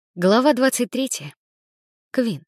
Глава 23. Квин.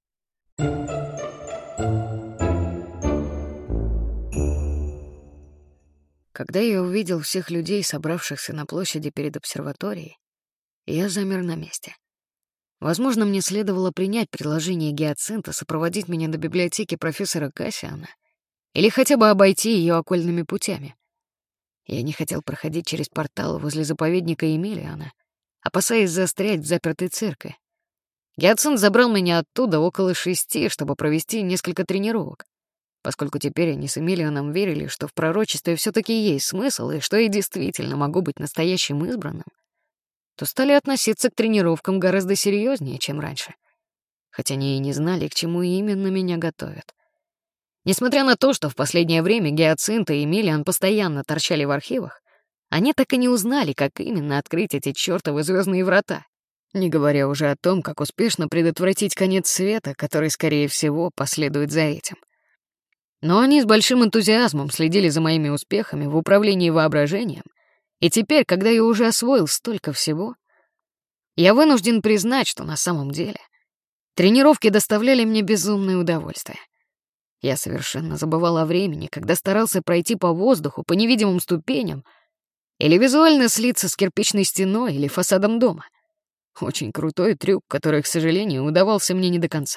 Когда я увидел всех людей, собравшихся на площади перед обсерваторией, я замер на месте. Возможно, мне следовало принять предложение Гиацинта сопроводить меня до библиотеки профессора Кассиана или хотя бы обойти ее окольными путями. Я не хотел проходить через портал возле заповедника Эмилиана, опасаясь застрять в запертой церкви. Гиацинт забрал меня оттуда около 6, чтобы провести несколько тренировок, поскольку теперь они с Эмилианом верили, что в пророчестве все-таки есть смысл и что я действительно могу быть настоящим избранным, то стали относиться к тренировкам гораздо серьезнее, чем раньше, хотя они и не знали, к чему именно меня готовят. Несмотря на то, что в последнее время Гиацинт и Эмилиан постоянно торчали в архивах, они так и не узнали, как именно открыть эти чёртовы звездные врата, не говоря уже о том, как успешно предотвратить конец света, который, скорее всего, последует за этим. Но они с большим энтузиазмом следили за моими успехами в управлении воображением, и теперь, когда я уже освоил столько всего, я вынужден признать, что на самом деле тренировки доставляли мне безумное удовольствие. Я совершенно забывал о времени, когда старался пройти по воздуху, по невидимым ступеням, или визуально слиться с кирпичной стеной или фасадом дома. Очень крутой трюк, который, к сожалению, удавался мне не до конца.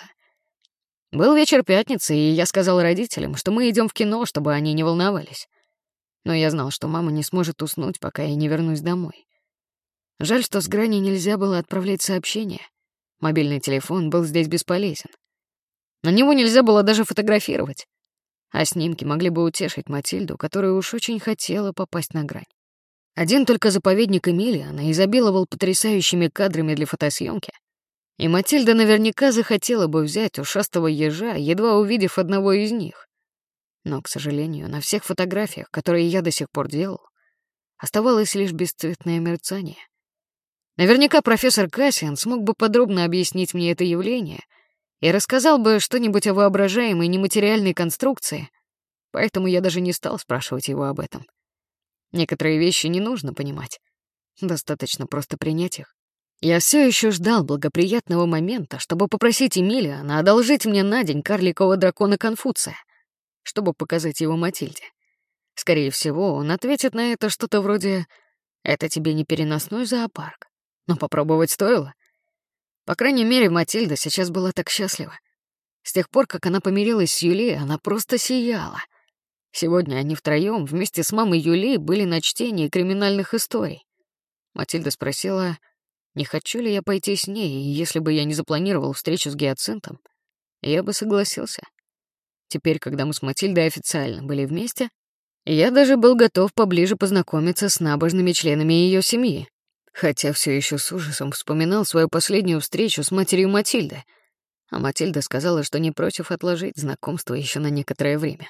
Был вечер пятницы, и я сказал родителям, что мы идем в кино, чтобы они не волновались. Но я знал, что мама не сможет уснуть, пока я не вернусь домой. Жаль, что с грани нельзя было отправлять сообщения. Мобильный телефон был здесь бесполезен. На него нельзя было даже фотографировать. А снимки могли бы утешить Матильду, которая уж очень хотела попасть на грань. Один только заповедник Эмилиана изобиловал потрясающими кадрами для фотосъемки, и Матильда наверняка захотела бы взять ушастого ежа, едва увидев одного из них. Но, к сожалению, на всех фотографиях, которые я до сих пор делал, оставалось лишь бесцветное мерцание. Наверняка профессор Кассиан смог бы подробно объяснить мне это явление и рассказал бы что-нибудь о воображаемой нематериальной конструкции, поэтому я даже не стал спрашивать его об этом. Некоторые вещи не нужно понимать. Достаточно просто принять их. Я все еще ждал благоприятного момента, чтобы попросить Эмилиана одолжить мне на день карликового дракона Конфуция, чтобы показать его Матильде. Скорее всего, он ответит на это что-то вроде «Это тебе не переносной зоопарк». Но попробовать стоило. По крайней мере, Матильда сейчас была так счастлива. С тех пор, как она помирилась с Юлией, она просто сияла. Сегодня они втроем вместе с мамой Юли были на чтении криминальных историй. Матильда спросила, не хочу ли я пойти с ней, и если бы я не запланировал встречу с Гиацинтом, я бы согласился. Теперь, когда мы с Матильдой официально были вместе, я даже был готов поближе познакомиться с набожными членами ее семьи, хотя все еще с ужасом вспоминал свою последнюю встречу с матерью Матильды, а Матильда сказала, что не против отложить знакомство еще на некоторое время.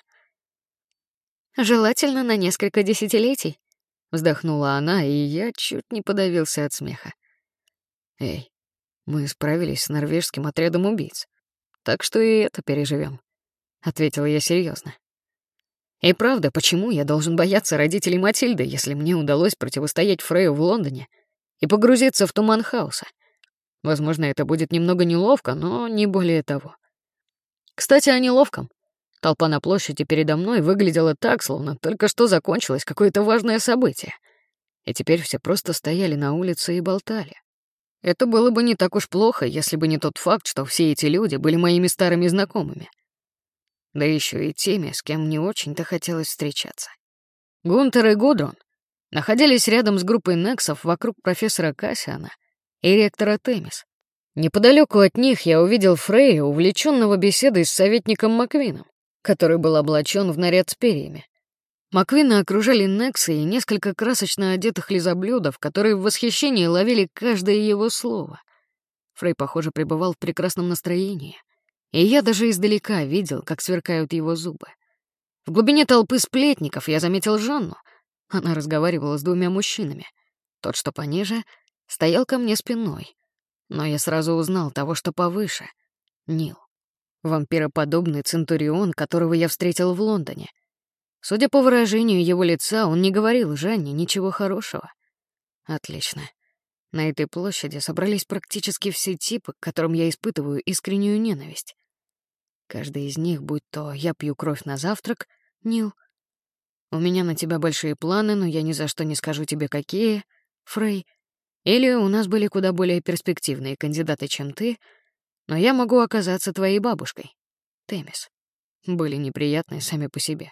«Желательно на несколько десятилетий», — вздохнула она, и я чуть не подавился от смеха. «Эй, мы справились с норвежским отрядом убийц, так что и это переживем», — ответила я серьезно. И правда, почему я должен бояться родителей Матильды, если мне удалось противостоять Фрею в Лондоне и погрузиться в туман хаоса? Возможно, это будет немного неловко, но не более того. Кстати, о неловком. Толпа на площади передо мной выглядела так, словно только что закончилось какое-то важное событие. И теперь все просто стояли на улице и болтали. Это было бы не так уж плохо, если бы не тот факт, что все эти люди были моими старыми знакомыми. Да еще и теми, с кем не очень-то хотелось встречаться. Гунтер и Гудрун находились рядом с группой нексов вокруг профессора Кассиана и ректора Темис. Неподалеку от них я увидел Фрея, увлеченного беседой с советником Маквином, который был облачен в наряд с перьями. Маквина окружали нексы и несколько красочно одетых лизоблюдов, которые в восхищении ловили каждое его слово. Фрей, похоже, пребывал в прекрасном настроении, и я даже издалека видел, как сверкают его зубы. В глубине толпы сплетников я заметил Жанну. Она разговаривала с двумя мужчинами. Тот, что пониже, стоял ко мне спиной, но я сразу узнал того, что повыше — Нил. Вампироподобный центурион, которого я встретил в Лондоне. Судя по выражению его лица, он не говорил Жанне ничего хорошего. Отлично. На этой площади собрались практически все типы, к которым я испытываю искреннюю ненависть. Каждый из них, будь то «я пью кровь на завтрак», Нил, «у меня на тебя большие планы, но я ни за что не скажу тебе какие», Фрей, или «у нас были куда более перспективные кандидаты, чем ты, но я могу оказаться твоей бабушкой», Темис, были неприятные сами по себе.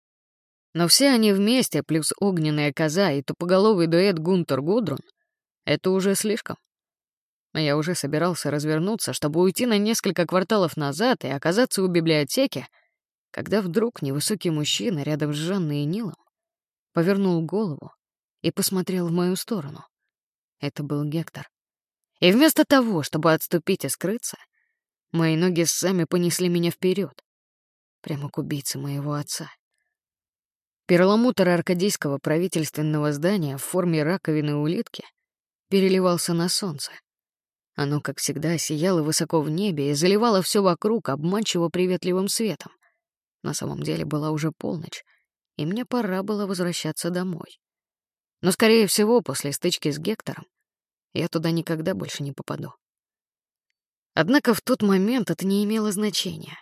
Но все они вместе, плюс огненная коза и тупоголовый дуэт Гунтер-Гудрун — это уже слишком. Я уже собирался развернуться, чтобы уйти на несколько кварталов назад и оказаться у библиотеки, когда вдруг невысокий мужчина рядом с Жанной и Нилом повернул голову и посмотрел в мою сторону. Это был Гектор. И вместо того, чтобы отступить и скрыться, мои ноги сами понесли меня вперед, прямо к убийце моего отца. Перламутр аркадийского правительственного здания в форме раковины улитки переливался на солнце. Оно, как всегда, сияло высоко в небе и заливало все вокруг обманчиво приветливым светом. На самом деле была уже полночь, и мне пора было возвращаться домой. Но, скорее всего, после стычки с Гектором я туда никогда больше не попаду. Однако в тот момент это не имело значения.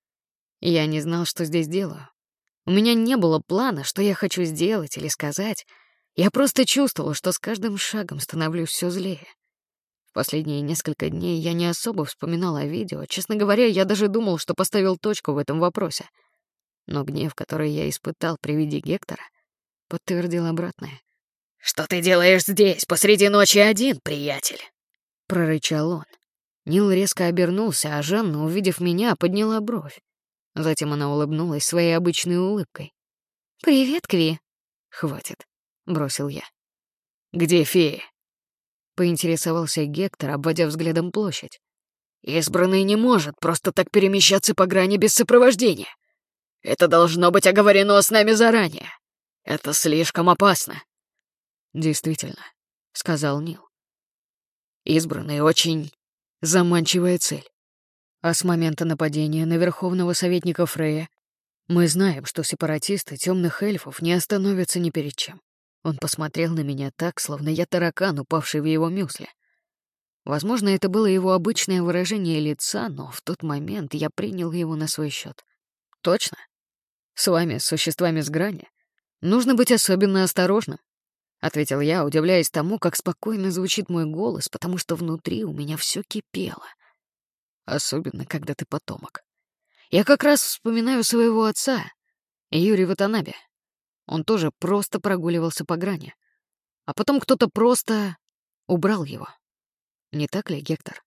Я не знал, что здесь делаю. У меня не было плана, что я хочу сделать или сказать. Я просто чувствовал, что с каждым шагом становлюсь все злее. В последние несколько дней я не особо вспоминал о видео. Честно говоря, я даже думал, что поставил точку в этом вопросе. Но гнев, который я испытал при виде Гектора, подтвердил обратное. «Что ты делаешь здесь, посреди ночи один, приятель?» — прорычал он. Нил резко обернулся, а Жанна, увидев меня, подняла бровь. Затем она улыбнулась своей обычной улыбкой. «Привет, Кви». «Хватит», — бросил я. «Где феи?» — поинтересовался Гектор, обводя взглядом площадь. «Избранный не может просто так перемещаться по грани без сопровождения. Это должно быть оговорено с нами заранее. Это слишком опасно». «Действительно», — сказал Нил. «Избранный очень заманчивая цель. А с момента нападения на верховного советника Фрея мы знаем, что сепаратисты темных эльфов не остановятся ни перед чем». Он посмотрел на меня так, словно я таракан, упавший в его мюсли. Возможно, это было его обычное выражение лица, но в тот момент я принял его на свой счет. «Точно? С вами, с существами с грани, нужно быть особенно осторожным», — ответил я, удивляясь тому, как спокойно звучит мой голос, потому что внутри у меня все кипело. Особенно, когда ты потомок. Я как раз вспоминаю своего отца, Юрия Ватанаbe. Он тоже просто прогуливался по грани. А потом кто-то просто убрал его. Не так ли, Гектор?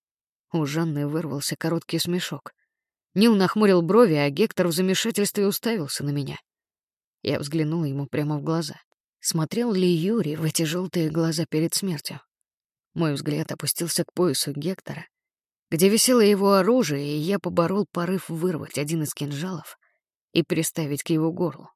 У Жанны вырвался короткий смешок. Нил нахмурил брови, а Гектор в замешательстве уставился на меня. Я взглянула ему прямо в глаза. Смотрел ли Юрий в эти желтые глаза перед смертью? Мой взгляд опустился к поясу Гектора, где висело его оружие, и я поборол порыв вырвать один из кинжалов и приставить к его горлу.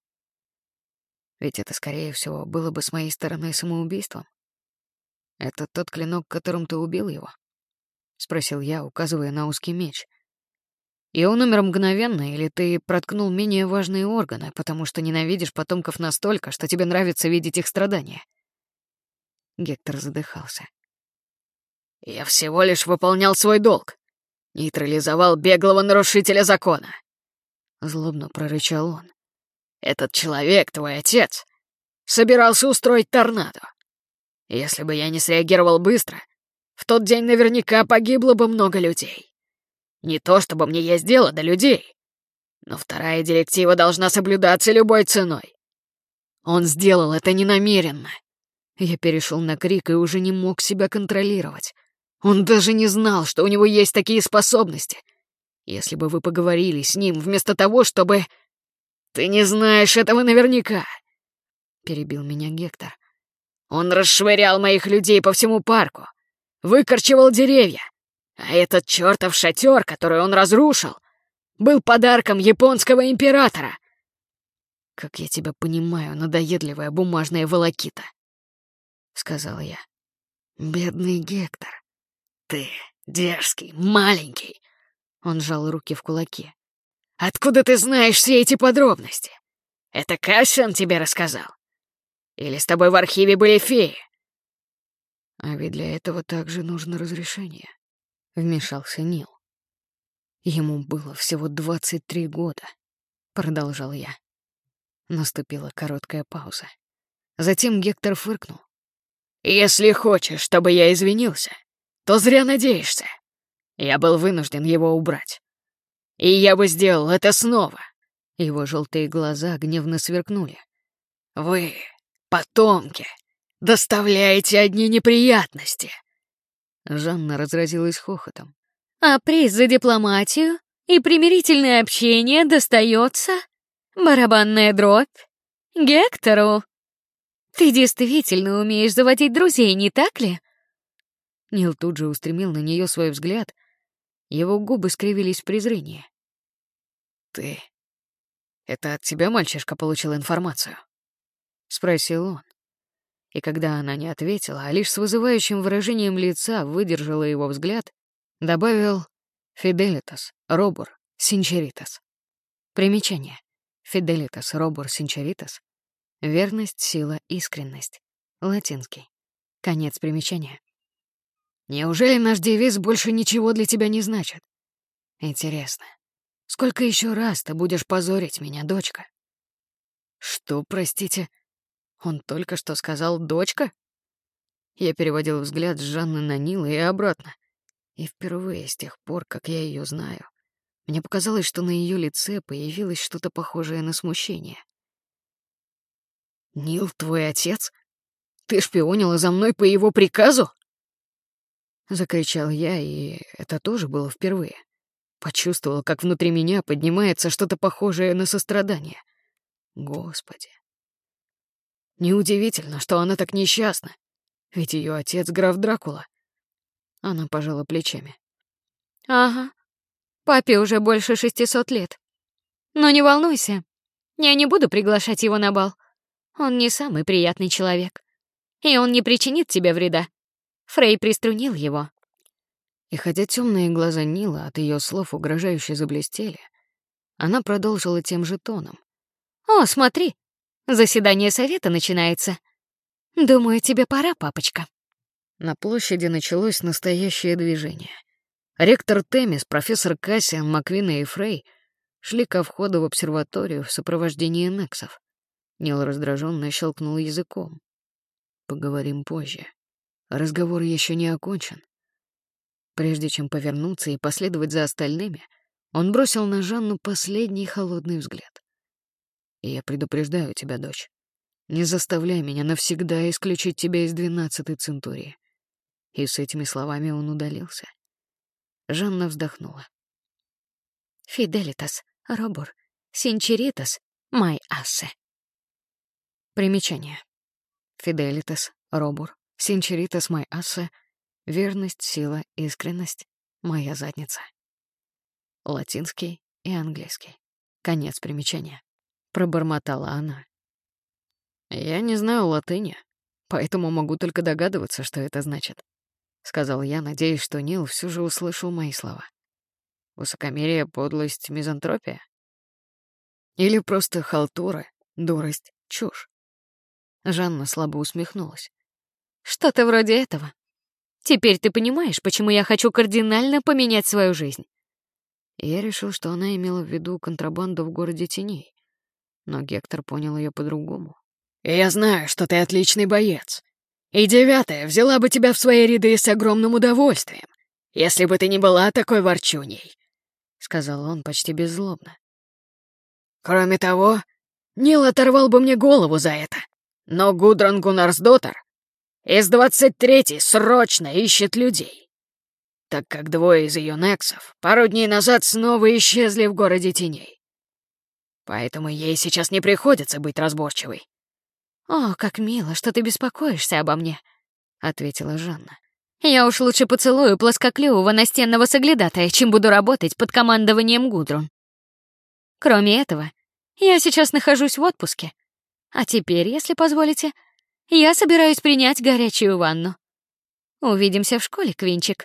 Ведь это, скорее всего, было бы с моей стороны самоубийством. «Это тот клинок, которым ты убил его?» — спросил я, указывая на узкий меч. «И он умер мгновенно, или ты проткнул менее важные органы, потому что ненавидишь потомков настолько, что тебе нравится видеть их страдания?» Гектор задыхался. «Я всего лишь выполнял свой долг. Нейтрализовал беглого нарушителя закона». Злобно прорычал он. «Этот человек, твой отец, собирался устроить торнадо. Если бы я не среагировал быстро, в тот день наверняка погибло бы много людей. Не то чтобы мне есть дело до людей, но вторая директива должна соблюдаться любой ценой. Он сделал это ненамеренно». Я перешел на крик и уже не мог себя контролировать. Он даже не знал, что у него есть такие способности. Если бы вы поговорили с ним вместо того, чтобы... «Ты не знаешь этого наверняка», — перебил меня Гектор. «Он расшвырял моих людей по всему парку, выкорчевал деревья, а этот чертов шатер, который он разрушил, был подарком японского императора». «Как я тебя понимаю, надоедливая бумажная волокита», — сказал я. «Бедный Гектор». «Ты дерзкий, маленький», — он сжал руки в кулаки. «Откуда ты знаешь все эти подробности? Это Кассиан тебе рассказал? Или с тобой в архиве были феи?» А ведь для этого также нужно разрешение. Вмешался Нил. Ему было всего 23 года, продолжал я. Наступила короткая пауза. Затем Гектор фыркнул. «Если хочешь, чтобы я извинился, то зря надеешься. Я был вынужден его убрать. И я бы сделал это снова». Его желтые глаза гневно сверкнули. «Вы, потомки, доставляете одни неприятности!» Жанна разразилась хохотом. А приз за дипломатию и примирительное общение достается барабанная дробь Гектору. Ты действительно умеешь заводить друзей, не так ли? Нил тут же устремил на нее свой взгляд. Его губы скривились в презрении. «Ты... Это от тебя мальчишка получил информацию?» — спросил он. И когда она не ответила, а лишь с вызывающим выражением лица выдержала его взгляд, добавил «Фиделитас, робор, синчеритас». Примечание. Фиделитас, робор, синчеритас. Верность, сила, искренность. Латинский. Конец примечания. «Неужели наш девиз больше ничего для тебя не значит? Интересно, сколько еще раз ты будешь позорить меня, дочка?» «Что, простите?» Он только что сказал «дочка»? Я переводил взгляд с Жанны на Нила и обратно. И впервые с тех пор, как я ее знаю, мне показалось, что на ее лице появилось что-то похожее на смущение. «Нил, твой отец? Ты шпионила за мной по его приказу?» Закричал я, и это тоже было впервые. Почувствовал, как внутри меня поднимается что-то похожее на сострадание. Господи. Неудивительно, что она так несчастна, ведь ее отец граф Дракула. Она пожала плечами. Ага, папе уже больше 600 лет. Но не волнуйся, я не буду приглашать его на бал. Он не самый приятный человек. И он не причинит тебе вреда. Фрей приструнил его. И хотя темные глаза Нила от ее слов угрожающе заблестели, она продолжила тем же тоном. О, смотри, заседание совета начинается. Думаю, тебе пора, папочка. На площади началось настоящее движение. Ректор Темис, профессор Кассиан, Маквина и Фрей шли ко входу в обсерваторию в сопровождении Нексов. Нил раздраженно щелкнул языком. «Поговорим позже. Разговор еще не окончен». Прежде чем повернуться и последовать за остальными, он бросил на Жанну последний холодный взгляд. «И я предупреждаю тебя, дочь. Не заставляй меня навсегда исключить тебя из 12-й центурии». И с этими словами он удалился. Жанна вздохнула. Фиделитас, робор, синчеритас, май ассе. Примечание. Фиделитас, робор, синчеритас, май ассе. Верность, сила, искренность — моя задница. Латинский и английский. Конец примечания. Пробормотала она. «Я не знаю латыни, поэтому могу только догадываться, что это значит», — сказал я, надеясь, что Нил все же услышал мои слова. «Высокомерие, подлость, мизантропия? Или просто халтура, дурость, чушь?» Жанна слабо усмехнулась. Что-то вроде этого. Теперь ты понимаешь, почему я хочу кардинально поменять свою жизнь. Я решил, что она имела в виду контрабанду в городе теней, но Гектор понял ее по-другому. «Я знаю, что ты отличный боец. И 9-я взяла бы тебя в свои ряды с огромным удовольствием, если бы ты не была такой ворчуней», — сказал он почти беззлобно. «Кроме того, Нил оторвал бы мне голову за это, но Гудрон Гуннарсдоттер из 23-й срочно ищет людей, так как 2 из ее нексов пару дней назад снова исчезли в городе теней. Поэтому ей сейчас не приходится быть разборчивой». «О, как мило, что ты беспокоишься обо мне», — ответила Жанна. «Я уж лучше поцелую плоскоклювого настенного соглядатая, чем буду работать под командованием Гудрун. Кроме этого, я сейчас нахожусь в отпуске. А теперь, если позволите, я собираюсь принять горячую ванну. Увидимся в школе, Квинчик».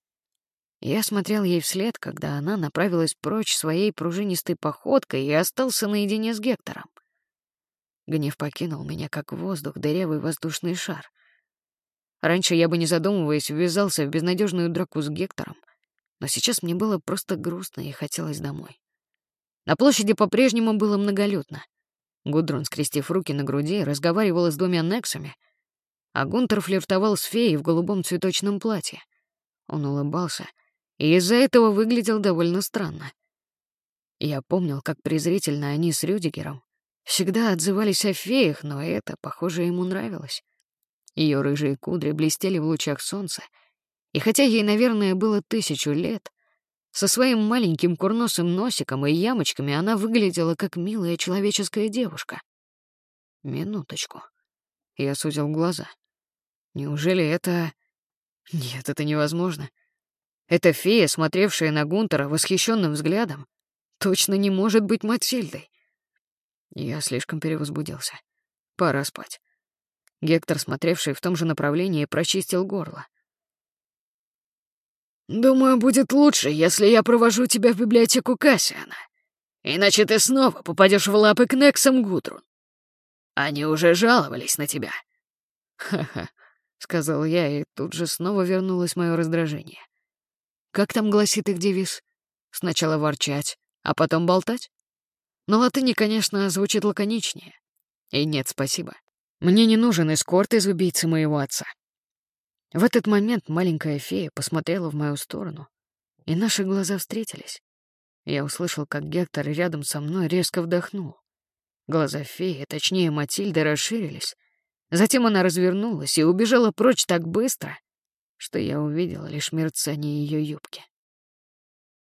Я смотрел ей вслед, когда она направилась прочь своей пружинистой походкой и остался наедине с Гектором. Гнев покинул меня, как воздух, дырявый воздушный шар. Раньше я бы, не задумываясь, ввязался в безнадежную драку с Гектором, но сейчас мне было просто грустно и хотелось домой. На площади по-прежнему было многолюдно. Гудрун, скрестив руки на груди, разговаривала с двумя Нексами, а Гунтер флиртовал с феей в голубом цветочном платье. Он улыбался, и из-за этого выглядел довольно странно. Я помнил, как презрительно они с Рюдигером всегда отзывались о феях, но это, похоже, ему нравилось. Ее рыжие кудри блестели в лучах солнца, и хотя ей, наверное, было 1000 лет, со своим маленьким курносым носиком и ямочками она выглядела как милая человеческая девушка. Минуточку. Я сузил глаза. Неужели это... Нет, это невозможно. Эта фея, смотревшая на Гунтера восхищенным взглядом, точно не может быть Матильдой. Я слишком перевозбудился. Пора спать. Гектор, смотревший в том же направлении, прочистил горло. «Думаю, будет лучше, если я провожу тебя в библиотеку Кассиана. Иначе ты снова попадешь в лапы к Нексам, Гудрун. Они уже жаловались на тебя». «Ха-ха», — сказал я, и тут же снова вернулось мое раздражение. Как там гласит их девиз? Сначала ворчать, а потом болтать? На латыни, конечно, звучит лаконичнее. И нет, спасибо. Мне не нужен эскорт из убийцы моего отца. В этот момент маленькая фея посмотрела в мою сторону, и наши глаза встретились. Я услышал, как Гектор рядом со мной резко вдохнул. Глаза феи, точнее Матильды, расширились. Затем она развернулась и убежала прочь так быстро, что я увидел лишь мерцание ее юбки.